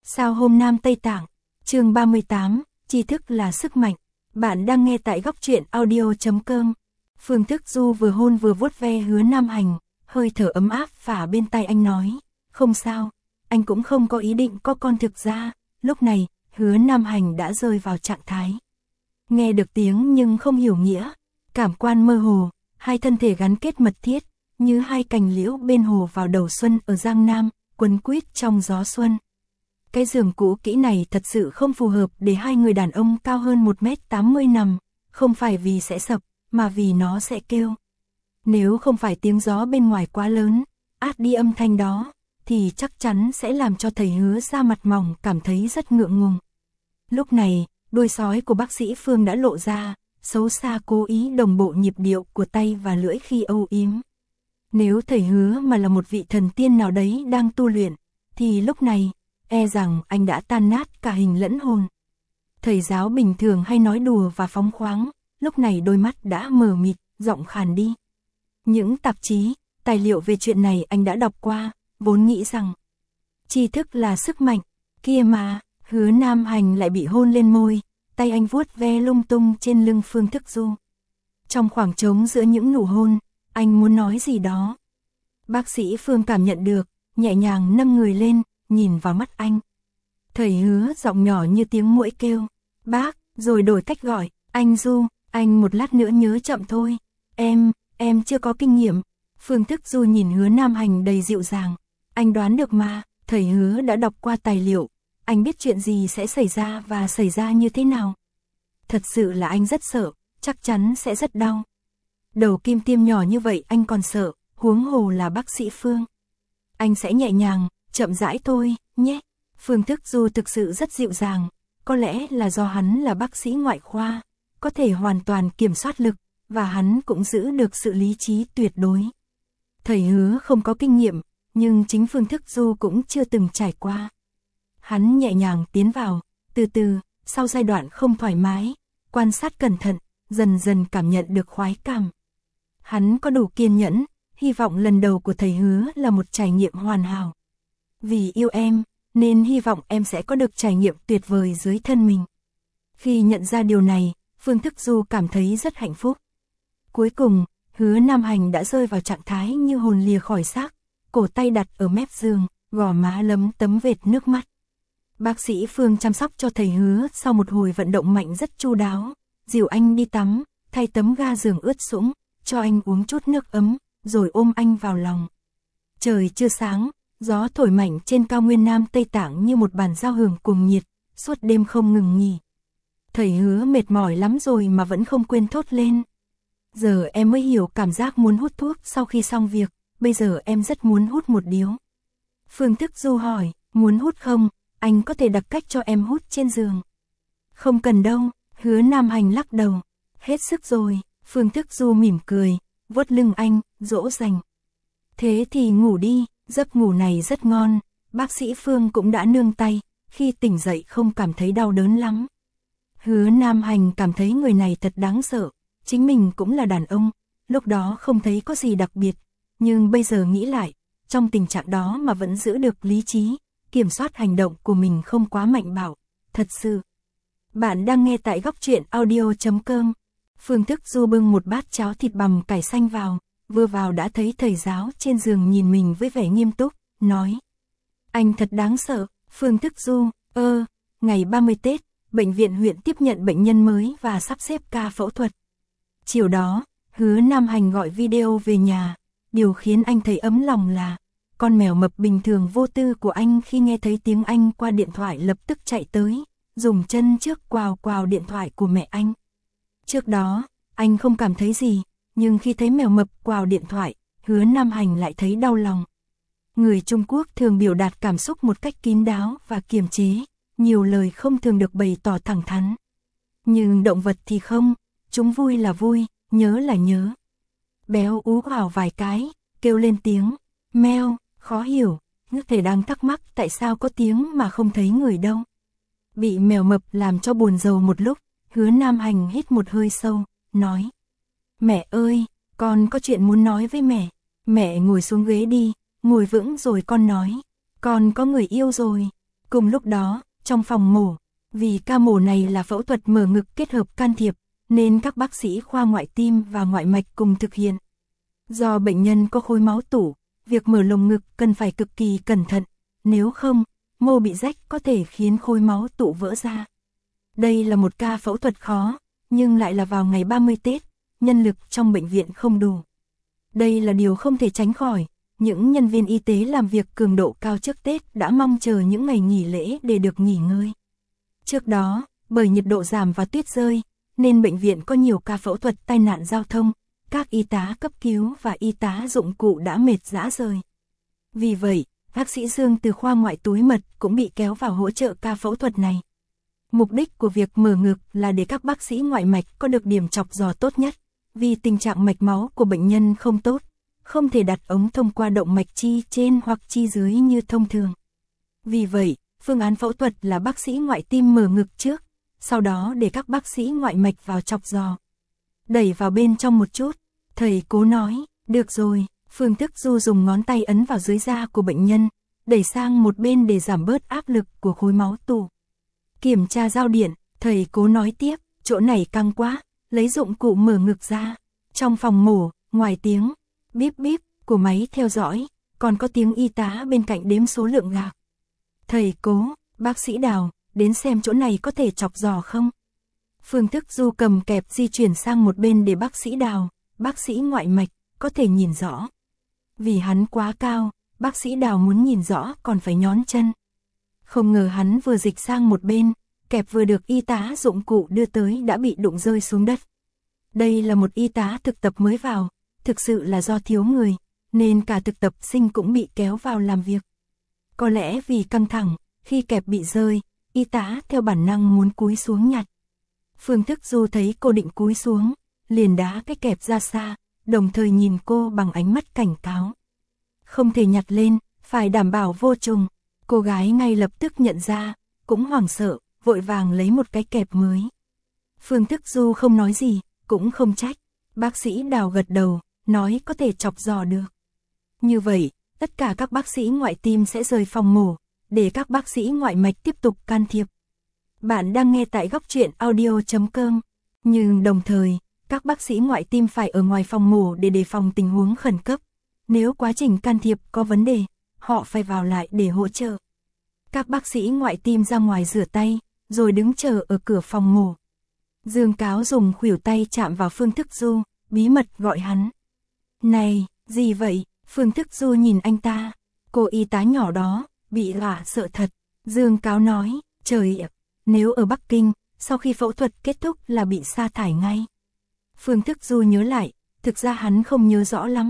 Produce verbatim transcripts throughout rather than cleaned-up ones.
Sao hôm Nam Tây Tạng, chương ba mươi tám, tri thức là sức mạnh. Bạn đang nghe tại góc truyện audio chấm com. Phương Thức Du vừa hôn vừa vuốt ve Hứa Nam Hành, hơi thở ấm áp phả bên tai anh nói, không sao, anh cũng không có ý định có con. Thực ra, lúc này, Hứa Nam Hành đã rơi vào trạng thái. Nghe được tiếng nhưng không hiểu nghĩa, cảm quan mơ hồ, hai thân thể gắn kết mật thiết, như hai cành liễu bên hồ vào đầu xuân ở Giang Nam, quấn quýt trong gió xuân. Cái giường cũ kỹ này thật sự không phù hợp để hai người đàn ông cao hơn một mét tám mươi nằm, không phải vì sẽ sập, mà vì nó sẽ kêu. Nếu không phải tiếng gió bên ngoài quá lớn, át đi âm thanh đó, thì chắc chắn sẽ làm cho thầy Hứa da mặt mỏng cảm thấy rất ngượng ngùng. Lúc này, đuôi sói của bác sĩ Phương đã lộ ra, xấu xa cố ý đồng bộ nhịp điệu của tay và lưỡi khi âu yếm. Nếu thầy Hứa mà là một vị thần tiên nào đấy đang tu luyện, thì lúc này, e rằng anh đã tan nát cả hình lẫn hồn. Thầy giáo bình thường hay nói đùa và phóng khoáng, lúc này đôi mắt đã mờ mịt, giọng khàn đi. Những tạp chí, tài liệu về chuyện này anh đã đọc qua, vốn nghĩ rằng tri thức là sức mạnh, kia mà, Hứa Nam Hành lại bị hôn lên môi, tay anh vuốt ve lung tung trên lưng Phương Thức Du. Trong khoảng trống giữa những nụ hôn, anh muốn nói gì đó. Bác sĩ Phương cảm nhận được, nhẹ nhàng nâng người lên, nhìn vào mắt anh. Thầy Hứa giọng nhỏ như tiếng muỗi kêu, bác, rồi đổi cách gọi, anh Du, anh một lát nữa nhớ chậm thôi, em, em chưa có kinh nghiệm. Phương Thức Du nhìn Hứa Nam Hành đầy dịu dàng, anh đoán được mà, thầy Hứa đã đọc qua tài liệu, anh biết chuyện gì sẽ xảy ra và xảy ra như thế nào. Thật sự là anh rất sợ, chắc chắn sẽ rất đau. Đầu kim tiêm nhỏ như vậy anh còn sợ, huống hồ là bác sĩ Phương. Anh sẽ nhẹ nhàng, chậm rãi thôi, nhé. Phương Thức Du thực sự rất dịu dàng, có lẽ là do hắn là bác sĩ ngoại khoa, có thể hoàn toàn kiểm soát lực, và hắn cũng giữ được sự lý trí tuyệt đối. Thầy Hứa không có kinh nghiệm, nhưng chính Phương Thức Du cũng chưa từng trải qua. Hắn nhẹ nhàng tiến vào, từ từ, sau giai đoạn không thoải mái, quan sát cẩn thận, dần dần cảm nhận được khoái cảm. Hắn có đủ kiên nhẫn, hy vọng lần đầu của thầy Hứa là một trải nghiệm hoàn hảo. Vì yêu em, nên hy vọng em sẽ có được trải nghiệm tuyệt vời dưới thân mình. Khi nhận ra điều này, Phương Thức Du cảm thấy rất hạnh phúc. Cuối cùng, Hứa Nam Hành đã rơi vào trạng thái như hồn lìa khỏi xác, cổ tay đặt ở mép giường, gò má lấm tấm vệt nước mắt. Bác sĩ Phương chăm sóc cho thầy Hứa sau một hồi vận động mạnh rất chu đáo, dìu anh đi tắm, thay tấm ga giường ướt sũng, cho anh uống chút nước ấm, rồi ôm anh vào lòng. Trời chưa sáng, gió thổi mạnh trên cao nguyên Nam Tây Tạng như một bản giao hưởng cuồng nhiệt, suốt đêm không ngừng nghỉ. Thầy Hứa mệt mỏi lắm rồi mà vẫn không quên thốt lên. Giờ em mới hiểu cảm giác muốn hút thuốc sau khi xong việc, bây giờ em rất muốn hút một điếu. Phương Thức Du hỏi, muốn hút không, anh có thể đặt cách cho em hút trên giường. Không cần đâu, Hứa Nam Hành lắc đầu, hết sức rồi. Phương Thức Du mỉm cười, vuốt lưng anh, dỗ dành. Thế thì ngủ đi, giấc ngủ này rất ngon, bác sĩ Phương cũng đã nương tay, khi tỉnh dậy không cảm thấy đau đớn lắm. Hứa Nam Hành cảm thấy người này thật đáng sợ, chính mình cũng là đàn ông, lúc đó không thấy có gì đặc biệt, nhưng bây giờ nghĩ lại, trong tình trạng đó mà vẫn giữ được lý trí, kiểm soát hành động của mình không quá mạnh bạo, thật sự. Bạn đang nghe tại góc truyện audio chấm com. Phương Thức Du bưng một bát cháo thịt bằm cải xanh vào, vừa vào đã thấy thầy giáo trên giường nhìn mình với vẻ nghiêm túc, nói. Anh thật đáng sợ. Phương Thức Du, ơ, ngày ba mươi Tết, bệnh viện huyện tiếp nhận bệnh nhân mới và sắp xếp ca phẫu thuật. Chiều đó, Hứa Nam Hành gọi video về nhà, điều khiến anh thấy ấm lòng là, con mèo mập bình thường vô tư của anh khi nghe thấy tiếng anh qua điện thoại lập tức chạy tới, dùng chân trước quào quào điện thoại của mẹ anh. Trước đó, anh không cảm thấy gì, nhưng khi thấy mèo mập quào điện thoại, Hứa Nam Hành lại thấy đau lòng. Người Trung Quốc thường biểu đạt cảm xúc một cách kín đáo và kiềm chế, nhiều lời không thường được bày tỏ thẳng thắn. Nhưng động vật thì không, chúng vui là vui, nhớ là nhớ. Béo ú gào vài cái, kêu lên tiếng, meo, khó hiểu, ngước thể đang thắc mắc tại sao có tiếng mà không thấy người đâu. Bị mèo mập làm cho buồn rầu một lúc, Hứa Nam Hành hít một hơi sâu, nói. Mẹ ơi, con có chuyện muốn nói với mẹ. Mẹ ngồi xuống ghế đi, ngồi vững rồi con nói. Con có người yêu rồi. Cùng lúc đó, trong phòng mổ, vì ca mổ này là phẫu thuật mở ngực kết hợp can thiệp, nên các bác sĩ khoa ngoại tim và ngoại mạch cùng thực hiện. Do bệnh nhân có khối máu tủ, việc mở lồng ngực cần phải cực kỳ cẩn thận, nếu không, mô bị rách có thể khiến khối máu tụ vỡ ra. Đây là một ca phẫu thuật khó, nhưng lại là vào ngày ba mươi Tết, nhân lực trong bệnh viện không đủ. Đây là điều không thể tránh khỏi, những nhân viên y tế làm việc cường độ cao trước Tết đã mong chờ những ngày nghỉ lễ để được nghỉ ngơi. Trước đó, bởi nhiệt độ giảm và tuyết rơi, nên bệnh viện có nhiều ca phẫu thuật tai nạn giao thông, các y tá cấp cứu và y tá dụng cụ đã mệt rã rời. Vì vậy, bác sĩ Dương từ khoa ngoại túi mật cũng bị kéo vào hỗ trợ ca phẫu thuật này. Mục đích của việc mở ngực là để các bác sĩ ngoại mạch có được điểm chọc giò tốt nhất, vì tình trạng mạch máu của bệnh nhân không tốt, không thể đặt ống thông qua động mạch chi trên hoặc chi dưới như thông thường. Vì vậy, phương án phẫu thuật là bác sĩ ngoại tim mở ngực trước, sau đó để các bác sĩ ngoại mạch vào chọc giò. Đẩy vào bên trong một chút, thầy Cố nói, được rồi, Phương Thức Du dùng ngón tay ấn vào dưới da của bệnh nhân, đẩy sang một bên để giảm bớt áp lực của khối máu tụ. Kiểm tra giao điện, thầy Cố nói tiếp, chỗ này căng quá, lấy dụng cụ mở ngực ra. Trong phòng mổ, ngoài tiếng bíp bíp của máy theo dõi, còn có tiếng y tá bên cạnh đếm số lượng gạc. Thầy Cố, bác sĩ Đào, đến xem chỗ này có thể chọc giò không? Phương Thức Du cầm kẹp di chuyển sang một bên để bác sĩ Đào, bác sĩ ngoại mạch, có thể nhìn rõ. Vì hắn quá cao, bác sĩ Đào muốn nhìn rõ còn phải nhón chân. Không ngờ hắn vừa dịch sang một bên, kẹp vừa được y tá dụng cụ đưa tới đã bị đụng rơi xuống đất. Đây là một y tá thực tập mới vào, thực sự là do thiếu người, nên cả thực tập sinh cũng bị kéo vào làm việc. Có lẽ vì căng thẳng, khi kẹp bị rơi, y tá theo bản năng muốn cúi xuống nhặt. Phương Thức Du thấy cô định cúi xuống, liền đá cái kẹp ra xa, đồng thời nhìn cô bằng ánh mắt cảnh cáo. Không thể nhặt lên, phải đảm bảo vô trùng. Cô gái ngay lập tức nhận ra, cũng hoảng sợ, vội vàng lấy một cái kẹp mới. Phương Thức Du không nói gì, cũng không trách. Bác sĩ Đào gật đầu, nói có thể chọc giò được. Như vậy, tất cả các bác sĩ ngoại tim sẽ rời phòng mổ, để các bác sĩ ngoại mạch tiếp tục can thiệp. Bạn đang nghe tại góc truyện audio chấm com. Nhưng đồng thời, các bác sĩ ngoại tim phải ở ngoài phòng mổ để đề phòng tình huống khẩn cấp. Nếu quá trình can thiệp có vấn đề, họ phải vào lại để hỗ trợ. Các bác sĩ ngoại tim ra ngoài rửa tay, rồi đứng chờ ở cửa phòng mổ. Dương Cáo dùng khuỷu tay chạm vào Phương Thức Du, bí mật gọi hắn. Này, gì vậy? Phương Thức Du nhìn anh ta. Cô y tá nhỏ đó, bị dọa sợ thật. Dương Cáo nói, trời ạ, nếu ở Bắc Kinh, sau khi phẫu thuật kết thúc là bị sa thải ngay. Phương Thức Du nhớ lại, thực ra hắn không nhớ rõ lắm.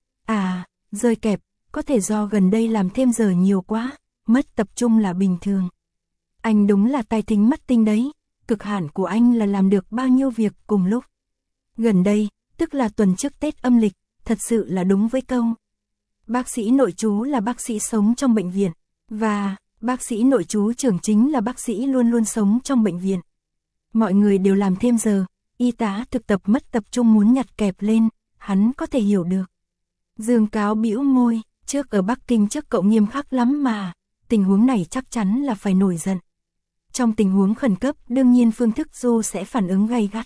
À, rơi kẹp, có thể do gần đây làm thêm giờ nhiều quá, mất tập trung là bình thường. Anh đúng là tai thính mắt tinh đấy, cực hạn của anh là làm được bao nhiêu việc cùng lúc. Gần đây, tức là tuần trước Tết âm lịch, thật sự là đúng với câu. Bác sĩ nội trú là bác sĩ sống trong bệnh viện, và bác sĩ nội trú trưởng chính là bác sĩ luôn luôn sống trong bệnh viện. Mọi người đều làm thêm giờ, y tá thực tập mất tập trung muốn nhặt kẹp lên, hắn có thể hiểu được. Dương Cáo bĩu môi, trước ở Bắc Kinh trước cậu nghiêm khắc lắm mà, tình huống này chắc chắn là phải nổi giận. Trong tình huống khẩn cấp đương nhiên Phương Thức Du sẽ phản ứng gay gắt.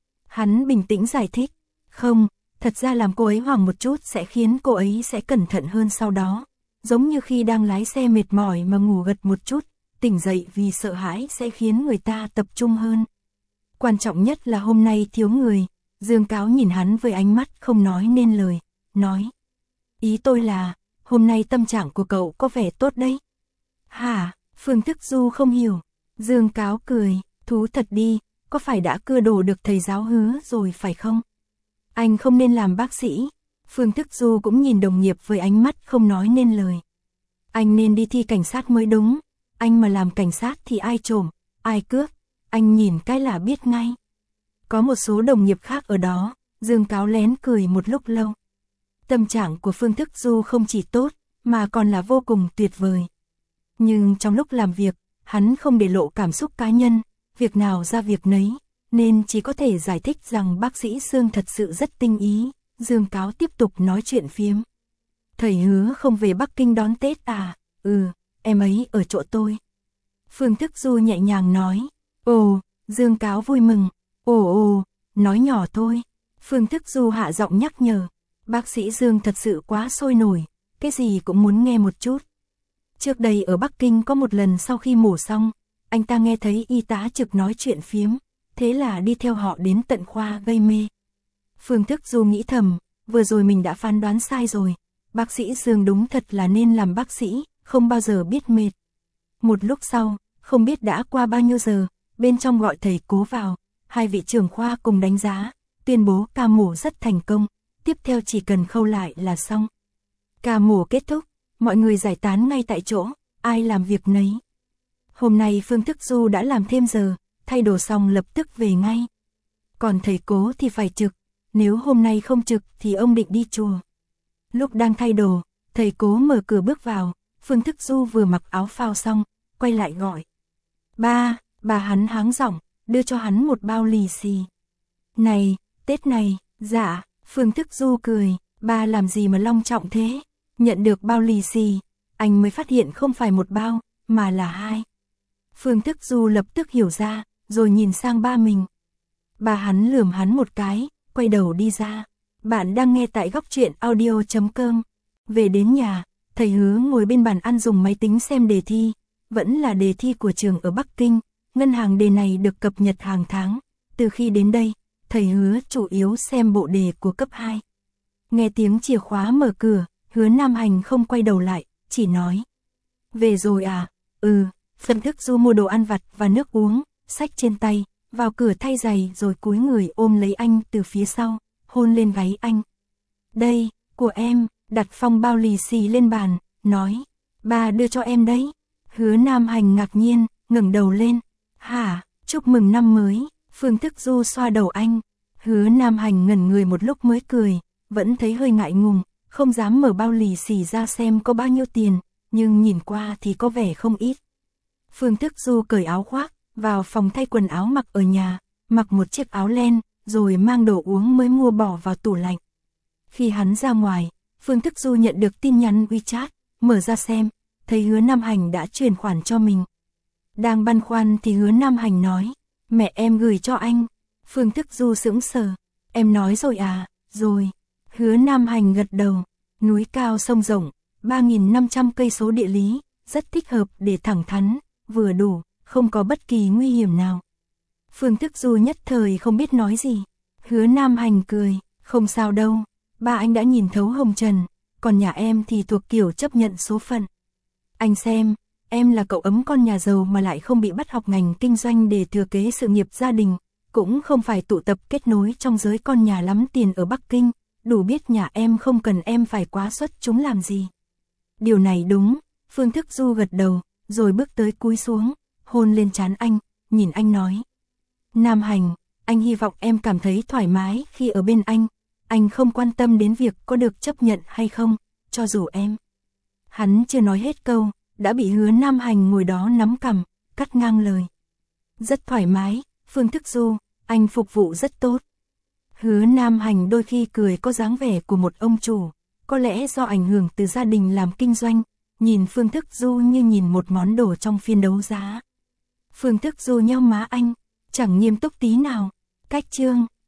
Hắn bình tĩnh giải thích, không, thật ra làm cô ấy hoảng một chút sẽ khiến cô ấy sẽ cẩn thận hơn sau đó. Giống như khi đang lái xe mệt mỏi mà ngủ gật một chút, tỉnh dậy vì sợ hãi sẽ khiến người ta tập trung hơn. Quan trọng nhất là hôm nay thiếu người. Dương Cáo nhìn hắn với ánh mắt không nói nên lời, nói. Ý tôi là, hôm nay tâm trạng của cậu có vẻ tốt đấy. Hả? Phương Thức Du không hiểu. Dương Cáo cười, thú thật đi, có phải đã cưa đổ được thầy giáo hứa rồi phải không? Anh không nên làm bác sĩ. Phương Thức Du cũng nhìn đồng nghiệp với ánh mắt không nói nên lời. Anh nên đi thi cảnh sát mới đúng. Anh mà làm cảnh sát thì ai trộm, ai cướp, anh nhìn cái là biết ngay. Có một số đồng nghiệp khác ở đó, Dương Cáo lén cười một lúc lâu. Tâm trạng của Phương Thức Du không chỉ tốt, mà còn là vô cùng tuyệt vời. Nhưng trong lúc làm việc, hắn không để lộ cảm xúc cá nhân, việc nào ra việc nấy, nên chỉ có thể giải thích rằng bác sĩ Sương thật sự rất tinh ý. Dương Cáo tiếp tục nói chuyện phiếm. Thầy hứa không về Bắc Kinh đón Tết à? Ừ, em ấy ở chỗ tôi. Phương Thức Du nhẹ nhàng nói. Ồ, Dương Cáo vui mừng. Ồ ồ, nói nhỏ thôi. Phương Thức Du hạ giọng nhắc nhở. Bác sĩ Dương thật sự quá sôi nổi, cái gì cũng muốn nghe một chút. Trước đây ở Bắc Kinh có một lần sau khi mổ xong, anh ta nghe thấy y tá trực nói chuyện phiếm, thế là đi theo họ đến tận khoa gây mê. Phương Thức Du nghĩ thầm, vừa rồi mình đã phán đoán sai rồi, bác sĩ Dương đúng thật là nên làm bác sĩ, không bao giờ biết mệt. Một lúc sau, không biết đã qua bao nhiêu giờ, bên trong gọi thầy Cố vào, hai vị trưởng khoa cùng đánh giá, tuyên bố ca mổ rất thành công, tiếp theo chỉ cần khâu lại là xong. Ca mổ kết thúc, mọi người giải tán ngay tại chỗ, ai làm việc nấy. Hôm nay Phương Thức Du đã làm thêm giờ, thay đồ xong lập tức về ngay. Còn thầy Cố thì phải trực, nếu hôm nay không trực thì ông định đi chùa. Lúc đang thay đồ, thầy Cố mở cửa bước vào, Phương Thức Du vừa mặc áo phao xong, quay lại gọi. Ba, bà hắn háng giọng, đưa cho hắn một bao lì xì. Này, Tết này, dạ, Phương Thức Du cười, ba làm gì mà long trọng thế? Nhận được bao lì xì, anh mới phát hiện không phải một bao, mà là hai. Phương Thức Du lập tức hiểu ra, rồi nhìn sang ba mình. Bà hắn lườm hắn một cái, quay đầu đi ra. Bạn đang nghe tại góc truyện audio chấm com. Về đến nhà, thầy Hứa ngồi bên bàn ăn dùng máy tính xem đề thi. Vẫn là đề thi của trường ở Bắc Kinh, ngân hàng đề này được cập nhật hàng tháng. Từ khi đến đây, thầy Hứa chủ yếu xem bộ đề của cấp hai. Nghe tiếng chìa khóa mở cửa, Hứa Nam Hành không quay đầu lại, chỉ nói. Về rồi à? Ừ, Phương Thức Du mua đồ ăn vặt và nước uống, xách trên tay, vào cửa thay giày rồi cúi người ôm lấy anh từ phía sau, hôn lên gáy anh. Đây, của em, đặt phong bao lì xì lên bàn, nói. Ba đưa cho em đấy. Hứa Nam Hành ngạc nhiên, ngẩng đầu lên. Hả, chúc mừng năm mới. Phương Thức Du xoa đầu anh. Hứa Nam Hành ngẩn người một lúc mới cười, vẫn thấy hơi ngại ngùng, không dám mở bao lì xì ra xem có bao nhiêu tiền, nhưng nhìn qua thì có vẻ không ít. Phương Thức Du cởi áo khoác, vào phòng thay quần áo mặc ở nhà, mặc một chiếc áo len, rồi mang đồ uống mới mua bỏ vào tủ lạnh. Khi hắn ra ngoài, Phương Thức Du nhận được tin nhắn WeChat, mở ra xem, thấy Hứa Nam Hành đã chuyển khoản cho mình. Đang băn khoăn thì Hứa Nam Hành nói, mẹ em gửi cho anh. Phương Thức Du sững sờ, em nói rồi à, rồi. Hứa Nam Hành gật đầu, núi cao sông rộng, ba nghìn năm trăm cây số địa lý, rất thích hợp để thẳng thắn, vừa đủ, không có bất kỳ nguy hiểm nào. Phương Thức Du nhất thời không biết nói gì. Hứa Nam Hành cười, không sao đâu, ba anh đã nhìn thấu hồng trần, còn nhà em thì thuộc kiểu chấp nhận số phận. Anh xem, em là cậu ấm con nhà giàu mà lại không bị bắt học ngành kinh doanh để thừa kế sự nghiệp gia đình, cũng không phải tụ tập kết nối trong giới con nhà lắm tiền ở Bắc Kinh, đủ biết nhà em không cần em phải quá xuất chúng làm gì. Điều này đúng, Phương Thức Du gật đầu, rồi bước tới cúi xuống, hôn lên trán anh, nhìn anh nói. Nam Hành, anh hy vọng em cảm thấy thoải mái khi ở bên anh, anh không quan tâm đến việc có được chấp nhận hay không, cho dù em. Hắn chưa nói hết câu, đã bị Hứa Nam Hành ngồi đó nắm cằm, cắt ngang lời. Rất thoải mái, Phương Thức Du, anh phục vụ rất tốt. Hứa Nam Hành đôi khi cười có dáng vẻ của một ông chủ, có lẽ do ảnh hưởng từ gia đình làm kinh doanh, nhìn Phương Thức Du như nhìn một món đồ trong phiên đấu giá. Phương Thức Du nheo má anh, chẳng nghiêm túc tí nào. Cách chương